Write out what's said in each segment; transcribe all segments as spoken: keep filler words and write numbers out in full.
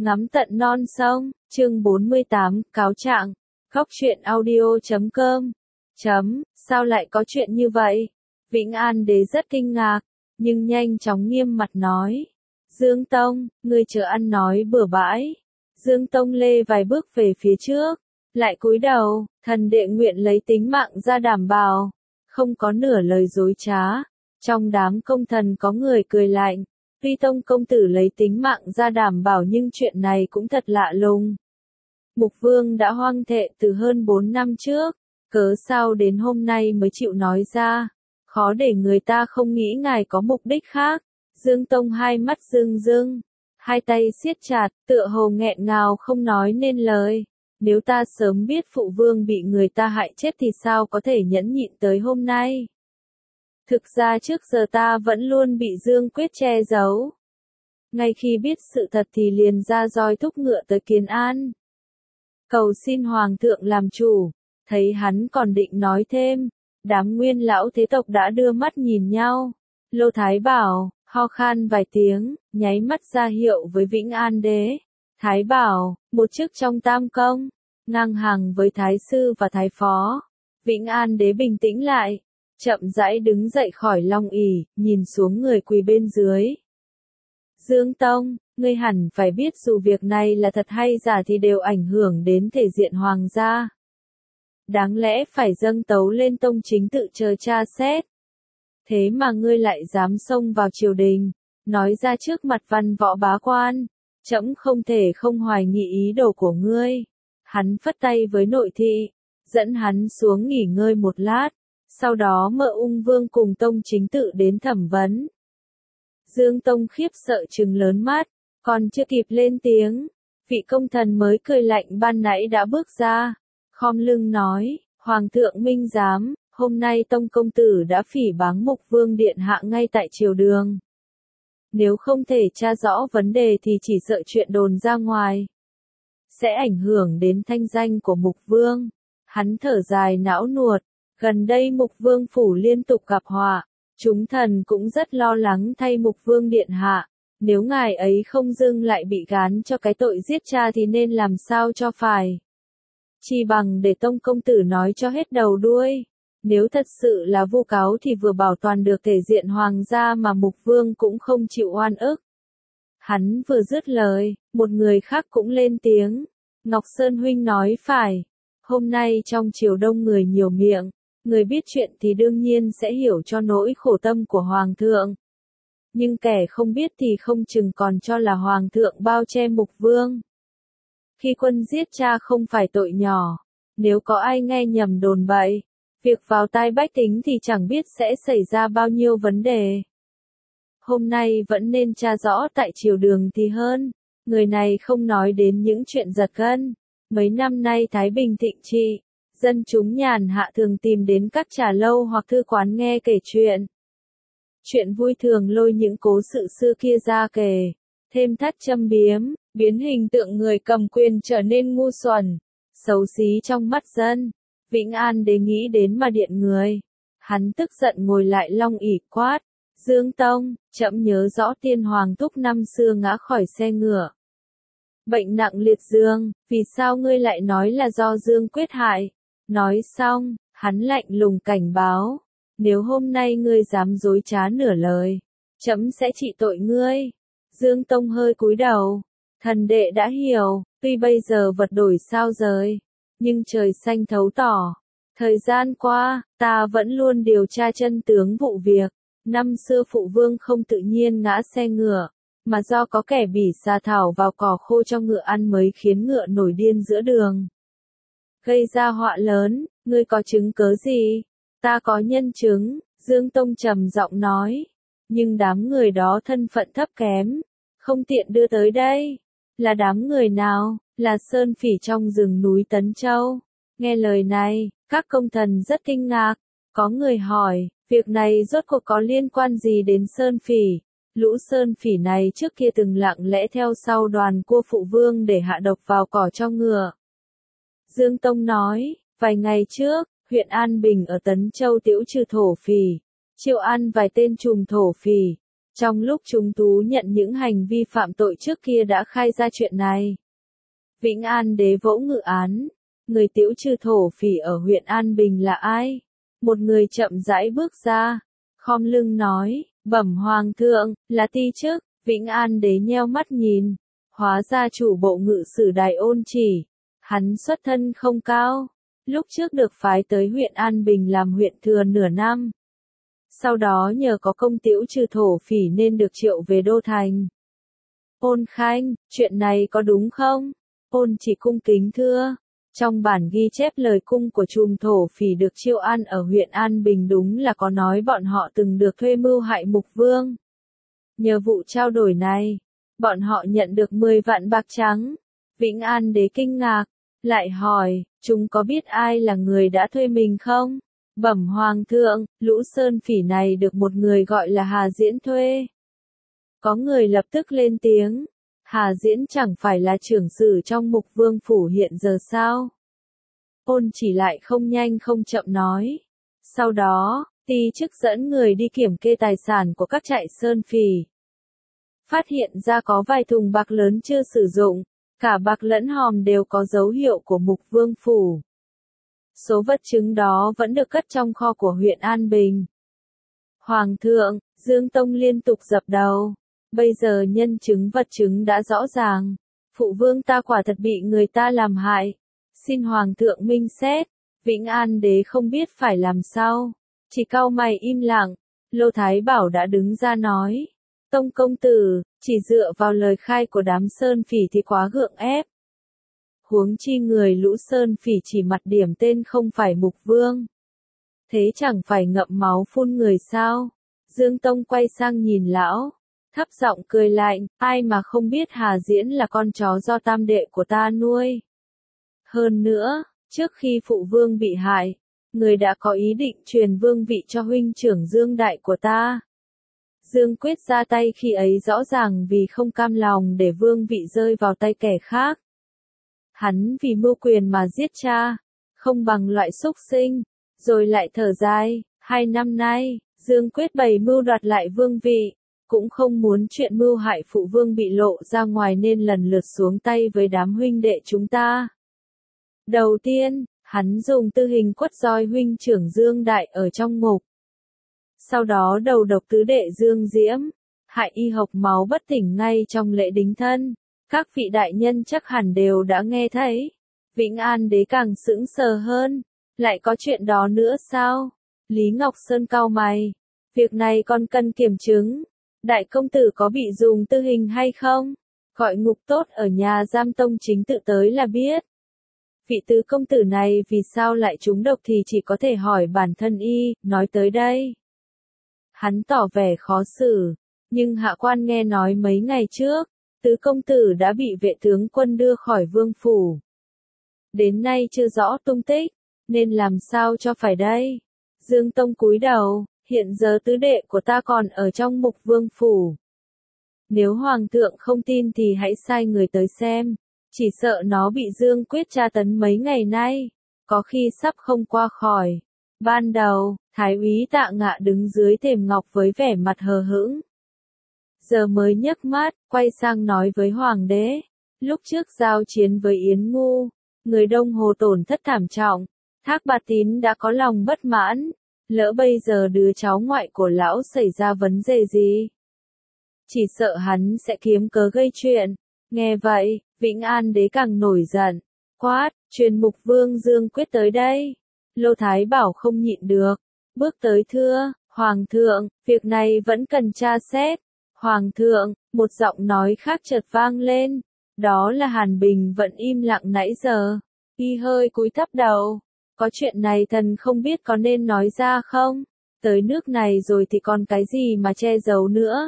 Ngắm tận non sông, chương bốn mươi tám, cáo trạng. Khóc chuyện audio chấm com. Chấm, sao lại có chuyện như vậy? Vĩnh An Đế rất kinh ngạc, nhưng nhanh chóng nghiêm mặt nói. Dương Tông, ngươi chớ ăn nói bừa bãi. Dương Tông lê vài bước về phía trước, lại cúi đầu, thần đệ nguyện lấy tính mạng ra đảm bảo. Không có nửa lời dối trá. Trong đám công thần có người cười lạnh. Tuy Tông công tử lấy tính mạng ra đảm bảo nhưng chuyện này cũng thật lạ lùng. Mục Vương đã hoang thệ từ hơn bốn năm trước, cớ sao đến hôm nay mới chịu nói ra, khó để người ta không nghĩ ngài có mục đích khác. Dương Tông hai mắt rưng rưng, hai tay siết chặt, tựa hồ nghẹn ngào không nói nên lời. Nếu ta sớm biết phụ vương bị người ta hại chết thì sao có thể nhẫn nhịn tới hôm nay. Thực ra trước giờ ta vẫn luôn bị Dương Quyết che giấu. Ngay khi biết sự thật thì liền ra roi thúc ngựa tới Kiến An. Cầu xin Hoàng thượng làm chủ, thấy hắn còn định nói thêm, đám nguyên lão thế tộc đã đưa mắt nhìn nhau. Lô Thái Bảo, ho khan vài tiếng, nháy mắt ra hiệu với Vĩnh An Đế. Thái Bảo, một chức trong tam công, ngang hàng với Thái Sư và Thái Phó. Vĩnh An Đế bình tĩnh lại, chậm rãi đứng dậy khỏi long ỷ, nhìn xuống người quỳ bên dưới. Dương Tông, ngươi hẳn phải biết dù việc này là thật hay giả thì đều ảnh hưởng đến thể diện hoàng gia. Đáng lẽ phải dâng tấu lên tông chính tự chờ tra xét. Thế mà ngươi lại dám xông vào triều đình, nói ra trước mặt văn võ bá quan. Trẫm không thể không hoài nghi ý đồ của ngươi. Hắn phất tay với nội thị, dẫn hắn xuống nghỉ ngơi một lát. Sau đó Mợ Ung Vương cùng tông chính tự đến thẩm vấn. Dương Tông khiếp sợ trừng lớn mắt, còn chưa kịp lên tiếng, vị công thần mới cười lạnh ban nãy đã bước ra, khom lưng nói, Hoàng thượng minh giám, hôm nay tông công tử đã phỉ báng Mục Vương điện hạ ngay tại triều đường. Nếu không thể tra rõ vấn đề thì chỉ sợ chuyện đồn ra ngoài sẽ ảnh hưởng đến thanh danh của Mục Vương. Hắn thở dài não nuột. Gần đây Mục Vương phủ liên tục gặp họa, chúng thần cũng rất lo lắng thay Mục Vương điện hạ. Nếu ngài ấy không dưng lại bị gán cho cái tội giết cha thì nên làm sao cho phải. Chỉ bằng để tông công tử nói cho hết đầu đuôi. Nếu thật sự là vu cáo thì vừa bảo toàn được thể diện hoàng gia mà Mục Vương cũng không chịu oan ức. Hắn vừa dứt lời, một người khác cũng lên tiếng. Ngọc Sơn huynh nói phải. Hôm nay trong triều đông người nhiều miệng. Người biết chuyện thì đương nhiên sẽ hiểu cho nỗi khổ tâm của Hoàng thượng. Nhưng kẻ không biết thì không chừng còn cho là Hoàng thượng bao che Mục Vương. Khi quân giết cha không phải tội nhỏ. Nếu có ai nghe nhầm đồn bậy, việc vào tai bách tính thì chẳng biết sẽ xảy ra bao nhiêu vấn đề. Hôm nay vẫn nên tra rõ tại triều đường thì hơn. Người này không nói đến những chuyện giật gân. Mấy năm nay Thái Bình thịnh trị. Dân chúng nhàn hạ thường tìm đến các trà lâu hoặc thư quán nghe kể chuyện. Chuyện vui thường lôi những cố sự xưa kia ra kể, thêm thắt châm biếm, biến hình tượng người cầm quyền trở nên ngu xuẩn, xấu xí trong mắt dân. Vĩnh An Đế nghĩ đến mà điện người. Hắn tức giận ngồi lại long ỷ quát. Dương Tông, trẫm nhớ rõ tiên hoàng thúc năm xưa ngã khỏi xe ngựa. Bệnh nặng liệt dương, vì sao ngươi lại nói là do Dương Quyết hại? Nói xong, hắn lạnh lùng cảnh báo, nếu hôm nay ngươi dám dối trá nửa lời, trẫm sẽ trị tội ngươi. Dương Tông hơi cúi đầu, thần đệ đã hiểu, tuy bây giờ vật đổi sao rời, nhưng trời xanh thấu tỏ. Thời gian qua, ta vẫn luôn điều tra chân tướng vụ việc, năm xưa phụ vương không tự nhiên ngã xe ngựa, mà do có kẻ bỉ sa thảo vào cỏ khô cho ngựa ăn mới khiến ngựa nổi điên giữa đường. Gây ra họa lớn, ngươi có chứng cớ gì? Ta có nhân chứng, Dương Tông trầm giọng nói. Nhưng đám người đó thân phận thấp kém, không tiện đưa tới đây. Là đám người nào? Là sơn phỉ trong rừng núi Tấn Châu. Nghe lời này, các công thần rất kinh ngạc. Có người hỏi, việc này rốt cuộc có liên quan gì đến sơn phỉ? Lũ sơn phỉ này trước kia từng lặng lẽ theo sau đoàn cua phụ vương để hạ độc vào cỏ cho ngựa. Dương Tông nói, vài ngày trước, huyện An Bình ở Tấn Châu tiễu trừ thổ phỉ, triệu an vài tên trùm thổ phỉ, Trong lúc chúng tú nhận những hành vi phạm tội trước kia đã khai ra chuyện này. Vĩnh An đế vỗ ngự án, người Tiễu Trừ thổ phỉ ở huyện An Bình là ai? Một người chậm rãi bước ra, khom lưng nói, bẩm hoàng thượng, là ti chức. Vĩnh An đế nheo mắt nhìn, hóa ra chủ bộ ngự sử Đài Ôn Chỉ. Hắn xuất thân không cao, lúc trước được phái tới huyện An Bình làm huyện thừa nửa năm. Sau đó nhờ có công Tiễu Trừ thổ phỉ nên được triệu về đô thành. Ôn Khanh, chuyện này có đúng không? Ôn Chỉ cung kính thưa. Trong bản ghi chép lời cung của chùm thổ phỉ được chiêu an ở huyện An Bình đúng là có nói bọn họ từng được thuê mưu hại mục vương. Nhờ vụ trao đổi này, bọn họ nhận được mười vạn bạc trắng. Vĩnh An đế kinh ngạc, lại hỏi, chúng có biết ai là người đã thuê mình không? Bẩm hoàng thượng, lũ sơn phỉ này được một người gọi là Hà Diễn thuê. Có người lập tức lên tiếng, Hà Diễn chẳng phải là trưởng sử trong mục vương phủ hiện giờ sao? Ôn Chỉ lại không nhanh không chậm nói. Sau đó, ti chức dẫn người đi kiểm kê tài sản của các trại sơn phỉ. Phát hiện ra có vài thùng bạc lớn chưa sử dụng, cả bạc lẫn hòm đều có dấu hiệu của mục vương phủ. Số vật chứng đó vẫn được cất trong kho của huyện An Bình. Hoàng thượng, Dương Tông liên tục dập đầu. Bây giờ nhân chứng vật chứng đã rõ ràng. Phụ vương ta quả thật bị người ta làm hại. Xin Hoàng thượng minh xét. Vĩnh An đế không biết phải làm sao. Chỉ cau mày im lặng. Lô Thái Bảo đã đứng ra nói. Tông công tử, chỉ dựa vào lời khai của đám sơn phỉ thì quá gượng ép. Huống chi người lũ sơn phỉ chỉ mặt điểm tên không phải mục vương. Thế chẳng phải ngậm máu phun người sao? Dương Tông quay sang nhìn lão, thấp giọng cười lạnh, ai mà không biết Hà Diễn là con chó do tam đệ của ta nuôi. Hơn nữa, trước khi phụ vương bị hại, người đã có ý định truyền vương vị cho huynh trưởng Dương Đại của ta. Dương Quyết ra tay khi ấy rõ ràng vì không cam lòng để vương vị rơi vào tay kẻ khác. Hắn vì mưu quyền mà giết cha, không bằng loại xúc sinh, rồi lại thở dài, hai năm nay, Dương Quyết bày mưu đoạt lại vương vị, cũng không muốn chuyện mưu hại phụ vương bị lộ ra ngoài nên lần lượt xuống tay với đám huynh đệ chúng ta. Đầu tiên, hắn dùng tư hình quất roi huynh trưởng Dương Đại ở trong ngục. Sau đó đầu độc tứ đệ Dương Diễm, hại y hộc máu bất tỉnh ngay trong lễ đính thân. Các vị đại nhân chắc hẳn đều đã nghe thấy. Vĩnh An đế càng sững sờ hơn. Lại có chuyện đó nữa sao? Lý Ngọc Sơn cau mày. Việc này còn cần kiểm chứng. Đại công tử có bị dùng tư hình hay không? Gọi ngục tốt ở nhà giam Tông Chính tự tới là biết. Vị tứ công tử này vì sao lại trúng độc thì chỉ có thể hỏi bản thân y, nói tới đây. Hắn tỏ vẻ khó xử. Nhưng hạ quan nghe nói mấy ngày trước, tứ công tử đã bị vệ tướng quân đưa khỏi vương phủ. Đến nay chưa rõ tung tích, nên làm sao cho phải đây? Dương Tông cúi đầu, hiện giờ tứ đệ của ta còn ở trong mục vương phủ. Nếu hoàng thượng không tin thì hãy sai người tới xem, chỉ sợ nó bị Dương Quyết tra tấn mấy ngày nay, có khi sắp không qua khỏi. Ban đầu, Thái úy Tạ Ngạ đứng dưới thềm ngọc với vẻ mặt hờ hững. Giờ mới nhấc mắt, quay sang nói với hoàng đế. Lúc trước giao chiến với Yến Ngu, người Đông Hồ tổn thất thảm trọng, Thác Bạt Tín đã có lòng bất mãn, lỡ bây giờ đứa cháu ngoại của lão xảy ra vấn đề gì? Chỉ sợ hắn sẽ kiếm cớ gây chuyện. Nghe vậy, Vĩnh An đế càng nổi giận, quát, truyền mục vương Dương Quyết tới đây. Lô Thái Bảo không nhịn được, bước tới thưa, Hoàng thượng, việc này vẫn cần tra xét. Hoàng thượng, một giọng nói khác chợt vang lên, đó là Hàn Bình vẫn im lặng nãy giờ. Y hơi cúi thấp đầu, có chuyện này thần không biết có nên nói ra không? Tới nước này rồi thì còn cái gì mà che giấu nữa?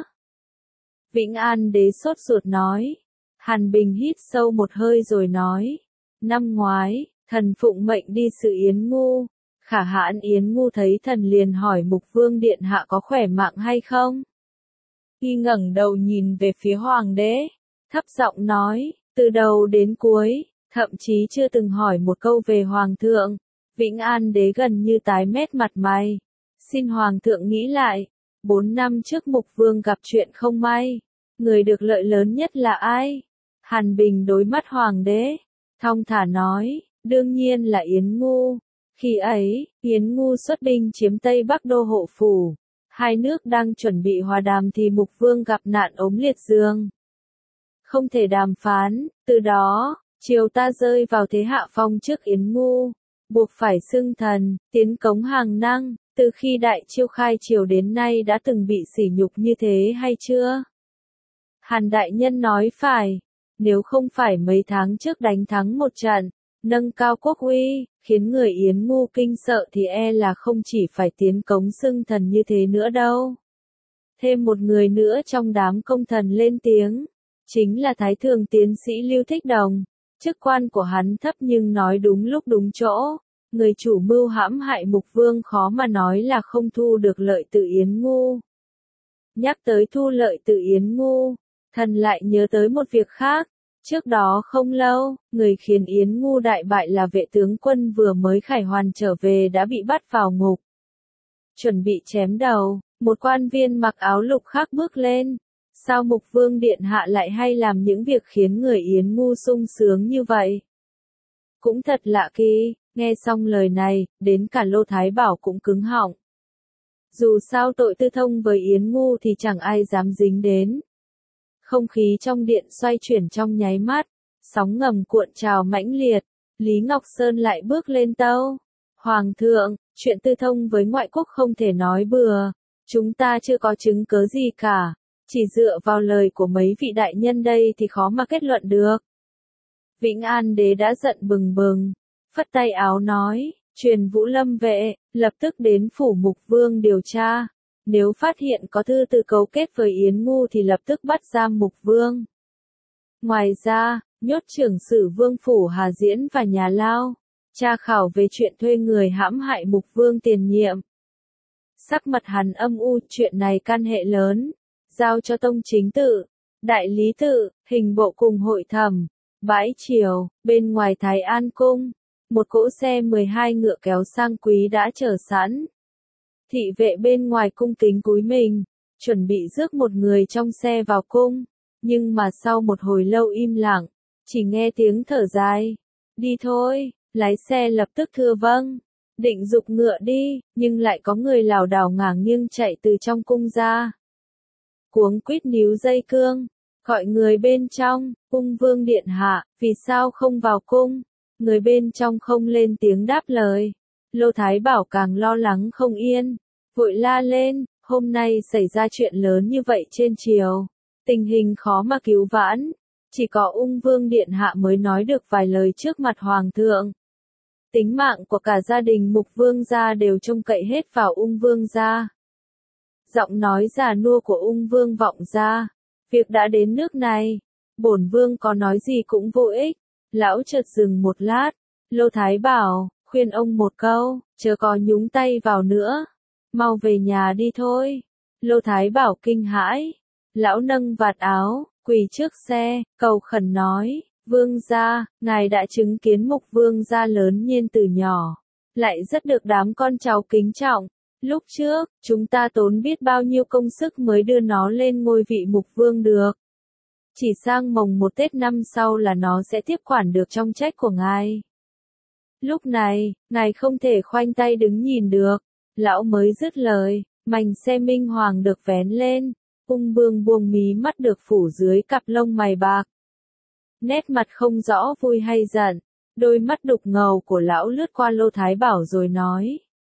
Vĩnh An đế sốt ruột nói. Hàn Bình hít sâu một hơi rồi nói. Năm ngoái, thần phụng mệnh đi sự Yến Ngu. Khả hãn Yến Ngu thấy thần liền hỏi mục vương điện hạ có khỏe mạnh hay không? Y ngẩng đầu nhìn về phía hoàng đế, thấp giọng nói, từ đầu đến cuối, thậm chí chưa từng hỏi một câu về hoàng thượng. Vĩnh An đế gần như tái mét mặt mày. Xin hoàng thượng nghĩ lại, Bốn năm trước Mục Vương gặp chuyện không may. Người được lợi lớn nhất là ai? Hàn Bình đối mắt hoàng đế. Thong thả nói, đương nhiên là Yến Ngu. Khi ấy, Yến Ngu xuất binh chiếm Tây Bắc Đô Hộ Phủ. Hai nước đang chuẩn bị hòa đàm thì Mục Vương gặp nạn ốm liệt giường. Không thể đàm phán, từ đó, triều ta rơi vào thế hạ phong trước Yến Ngu. Buộc phải xưng thần, tiến cống hàng năng. Từ khi đại chiêu khai triều đến nay đã từng bị sỉ nhục như thế hay chưa? Hàn đại nhân nói phải. Nếu không phải mấy tháng trước đánh thắng một trận, nâng cao quốc uy, khiến người Yến Ngu kinh sợ thì e là không chỉ phải tiến cống xưng thần như thế nữa đâu. Thêm một người nữa trong đám công thần lên tiếng, chính là Thái Thường tiến sĩ Lưu Thích Đồng. Chức quan của hắn thấp nhưng nói đúng lúc đúng chỗ. Người chủ mưu hãm hại Mục Vương khó mà nói là không thu được lợi từ Yến Ngu. Nhắc tới thu lợi từ Yến Ngu, thần lại nhớ tới một việc khác. Trước đó không lâu, người khiến Yến Ngu đại bại là vệ tướng quân vừa mới khải hoàn trở về đã bị bắt vào ngục. Chuẩn bị chém đầu, một quan viên mặc áo lục khác bước lên. Sao Mục Vương điện hạ lại hay làm những việc khiến người Yến Ngu sung sướng như vậy? Cũng thật lạ kỳ, nghe xong lời này, đến cả Lô Thái Bảo cũng cứng họng. Dù sao tội tư thông với Yến Ngu thì chẳng ai dám dính đến. Không khí trong điện xoay chuyển trong nháy mắt, sóng ngầm cuộn trào mãnh liệt, Lý Ngọc Sơn lại bước lên tâu. Hoàng thượng, chuyện tư thông với ngoại quốc không thể nói bừa, chúng ta chưa có chứng cớ gì cả, chỉ dựa vào lời của mấy vị đại nhân đây thì khó mà kết luận được. Vĩnh An đế đã giận bừng bừng, phất tay áo nói, truyền Vũ Lâm vệ, lập tức đến phủ Mục Vương điều tra. Nếu phát hiện có thư từ cấu kết với Yến Ngu thì lập tức bắt giam Mục Vương. Ngoài ra, nhốt trưởng sử Vương phủ Hà Diễn và nhà lao, tra khảo về chuyện thuê người hãm hại Mục Vương tiền nhiệm. Sắc mặt hắn âm u, chuyện này can hệ lớn, giao cho tông chính tự, đại lý tự, hình bộ cùng hội thẩm. Bãi chiều, bên ngoài Thái An cung, một cỗ xe mười hai ngựa kéo sang quý đã chờ sẵn. Thị vệ bên ngoài cung kính cúi mình, chuẩn bị rước một người trong xe vào cung, nhưng mà sau một hồi lâu im lặng, chỉ nghe tiếng thở dài. Đi thôi, lái xe lập tức thưa vâng, định giục ngựa đi, nhưng lại có người lảo đảo ngả nghiêng chạy từ trong cung ra. Cuống quýt níu dây cương, gọi người bên trong, cung vương điện hạ, vì sao không vào cung? Người bên trong không lên tiếng đáp lời. Lô Thái Bảo càng lo lắng không yên, vội la lên, hôm nay xảy ra chuyện lớn như vậy trên triều, tình hình khó mà cứu vãn, chỉ có ung vương điện hạ mới nói được vài lời trước mặt hoàng thượng. Tính mạng của cả gia đình Mục Vương gia đều trông cậy hết vào ung vương gia. Giọng nói già nua của ung vương vọng ra, việc đã đến nước này, bổn vương có nói gì cũng vô ích. Lão chợt dừng một lát, Lô Thái Bảo, khuyên ông một câu, chớ có nhúng tay vào nữa, mau về nhà đi thôi. Lô Thái Bảo kinh hãi, lão nâng vạt áo, quỳ trước xe, cầu khẩn nói, vương gia, ngài đã chứng kiến Mục Vương gia lớn nhiên từ nhỏ, lại rất được đám con cháu kính trọng. Lúc trước, chúng ta tốn biết bao nhiêu công sức mới đưa nó lên ngôi vị Mục Vương được. Chỉ sang mồng một Tết năm sau là nó sẽ tiếp quản được trong trách của ngài. Lúc này, ngài không thể khoanh tay đứng nhìn được. Lão mới dứt lời, mành xe minh hoàng được vén lên, ung vương buông mí mắt được phủ dưới cặp lông mày bạc. Nét mặt không rõ vui hay giận, đôi mắt đục ngầu của lão lướt qua Lô Thái Bảo rồi nói.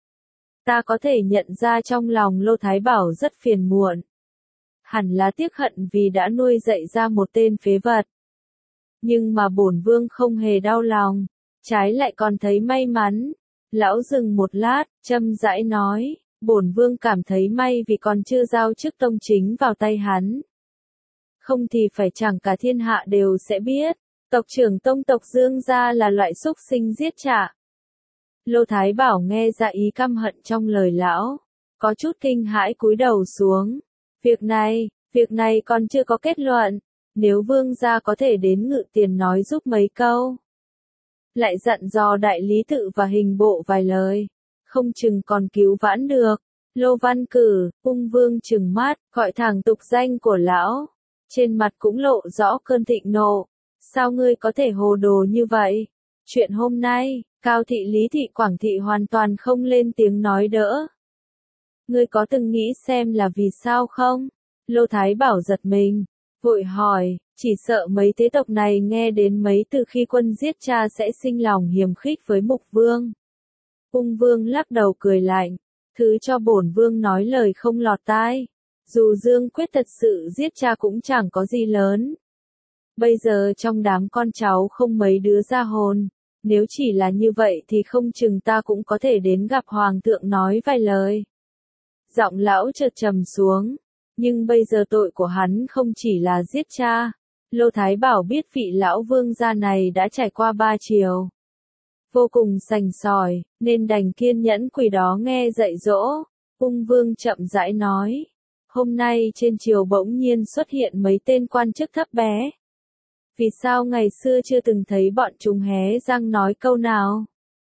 Ta có thể nhận ra trong lòng Lô Thái Bảo rất phiền muộn. Hẳn là tiếc hận vì đã nuôi dạy ra một tên phế vật. Nhưng mà bổn vương không hề đau lòng, trái lại còn thấy may mắn. Lão dừng một lát, châm rãi nói, bổn vương cảm thấy may vì còn chưa giao chức tông chính vào tay hắn. Không thì phải chẳng cả thiên hạ đều sẽ biết, tộc trưởng tông tộc Dương gia là loại súc sinh giết trả. Lô Thái Bảo nghe ra ý căm hận trong lời lão, có chút kinh hãi cúi đầu xuống. Việc này, việc này còn chưa có kết luận, nếu vương gia có thể đến Ngự Tiền nói giúp mấy câu. Lại dặn dò đại lý tự và hình bộ vài lời, không chừng còn cứu vãn được. Lô Văn Cử, ung vương trừng mắt, gọi thẳng tục danh của lão. Trên mặt cũng lộ rõ cơn thịnh nộ. Sao ngươi có thể hồ đồ như vậy? Chuyện hôm nay, Cao thị Lý thị Quảng thị hoàn toàn không lên tiếng nói đỡ. Ngươi có từng nghĩ xem là vì sao không? Lô Thái Bảo giật mình, vội hỏi, chỉ sợ mấy thế tộc này nghe đến mấy từ khi quân giết cha sẽ sinh lòng hiềm khích với Mục Vương. Ung Vương lắc đầu cười lạnh, thứ cho bổn Vương nói lời không lọt tai. Dù Dương Quyết thật sự giết cha cũng chẳng có gì lớn. Bây giờ trong đám con cháu không mấy đứa ra hồn, nếu chỉ là như vậy thì không chừng ta cũng có thể đến gặp Hoàng thượng nói vài lời. Giọng lão chợt trầm xuống, nhưng bây giờ tội của hắn không chỉ là giết cha. Lô Thái Bảo biết vị lão vương gia này đã trải qua ba triều. Vô cùng sành sỏi, nên đành kiên nhẫn quỳ đó nghe dạy dỗ. Ung Vương chậm rãi nói, hôm nay trên triều bỗng nhiên xuất hiện mấy tên quan chức thấp bé. Vì sao ngày xưa chưa từng thấy bọn chúng hé răng nói câu nào?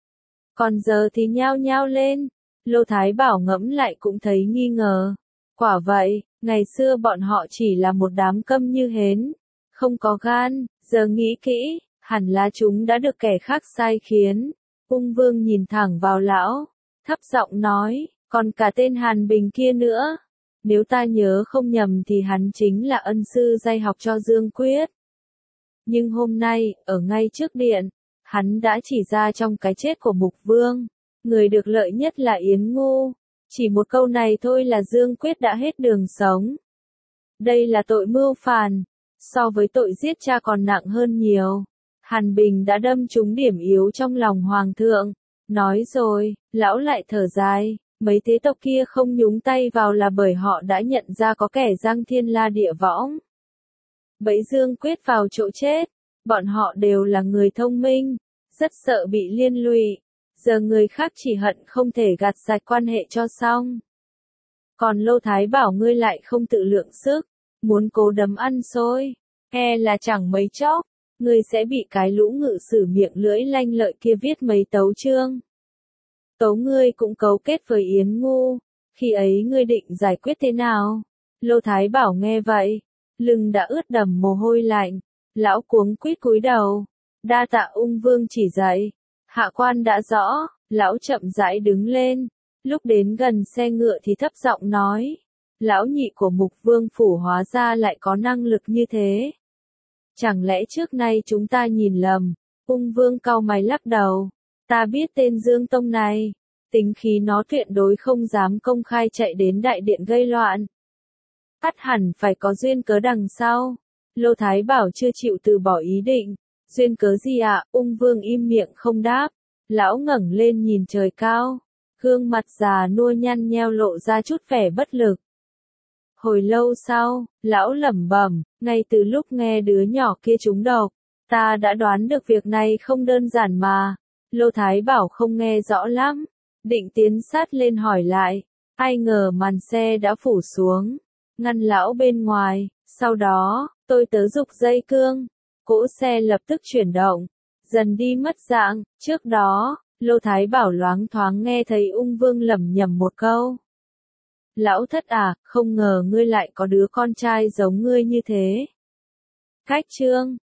Còn giờ thì nhao nhao lên. Lô Thái Bảo ngẫm lại cũng thấy nghi ngờ. Quả vậy, ngày xưa bọn họ chỉ là một đám câm như hến, không có gan, giờ nghĩ kỹ, hẳn là chúng đã được kẻ khác sai khiến. Ung Vương nhìn thẳng vào lão, thấp giọng nói, còn cả tên Hàn Bình kia nữa. Nếu ta nhớ không nhầm thì hắn chính là ân sư dạy học cho Dương Quyết. Nhưng hôm nay, ở ngay trước điện, hắn đã chỉ ra trong cái chết của Mục Vương, người được lợi nhất là Yến Ngu. Chỉ một câu này thôi là Dương Quyết đã hết đường sống. Đây là tội mưu phản, so với tội giết cha còn nặng hơn nhiều. Hàn Bình đã đâm trúng điểm yếu trong lòng Hoàng thượng. Nói rồi, lão lại thở dài, mấy thế tộc kia không nhúng tay vào là bởi họ đã nhận ra có kẻ giang thiên la địa võng. Bẫy Dương Quyết vào chỗ chết, bọn họ đều là người thông minh, rất sợ bị liên lụy. Giờ người khác chỉ hận không thể gạt sạch quan hệ cho xong. Còn Lô Thái Bảo ngươi lại không tự lượng sức, muốn cố đấm ăn xôi, e là chẳng mấy chốc, ngươi sẽ bị cái lũ ngự sử miệng lưỡi lanh lợi kia viết mấy tấu chương. Tấu ngươi cũng cấu kết với Yến Ngu, khi ấy ngươi định giải quyết thế nào? Lô Thái Bảo nghe vậy, lưng đã ướt đầm mồ hôi lạnh, lão cuống quýt cúi đầu, đa tạ Ung Vương chỉ dạy. Hạ quan đã rõ, lão chậm rãi đứng lên, lúc đến gần xe ngựa thì thấp giọng nói, lão nhị của Mục Vương phủ hóa ra lại có năng lực như thế. Chẳng lẽ trước nay chúng ta nhìn lầm? Ung Vương cau mày lắc đầu, ta biết tên Dương Tông này, tính khí nó tuyệt đối không dám công khai chạy đến đại điện gây loạn. Ắt hẳn phải có duyên cớ đằng sau. Lô Thái Bảo chưa chịu từ bỏ ý định. Duyên cớ gì ạ? À? Ung Vương im miệng không đáp. Lão ngẩng lên nhìn trời cao. Gương mặt già nua nhăn nheo lộ ra chút vẻ bất lực. Hồi lâu sau, lão lẩm bẩm, ngay từ lúc nghe đứa nhỏ kia trúng độc, ta đã đoán được việc này không đơn giản mà. Lô Thái Bảo không nghe rõ lắm, định tiến sát lên hỏi lại, ai ngờ màn xe đã phủ xuống, ngăn lão bên ngoài. Sau đó, tôi tớ giục dây cương. Cỗ xe lập tức chuyển động, dần đi mất dạng. Trước đó, Lô Thái Bảo loáng thoáng nghe thấy Ung Vương lẩm nhẩm một câu. Lão thất à, không ngờ ngươi lại có đứa con trai giống ngươi như thế. Cách chương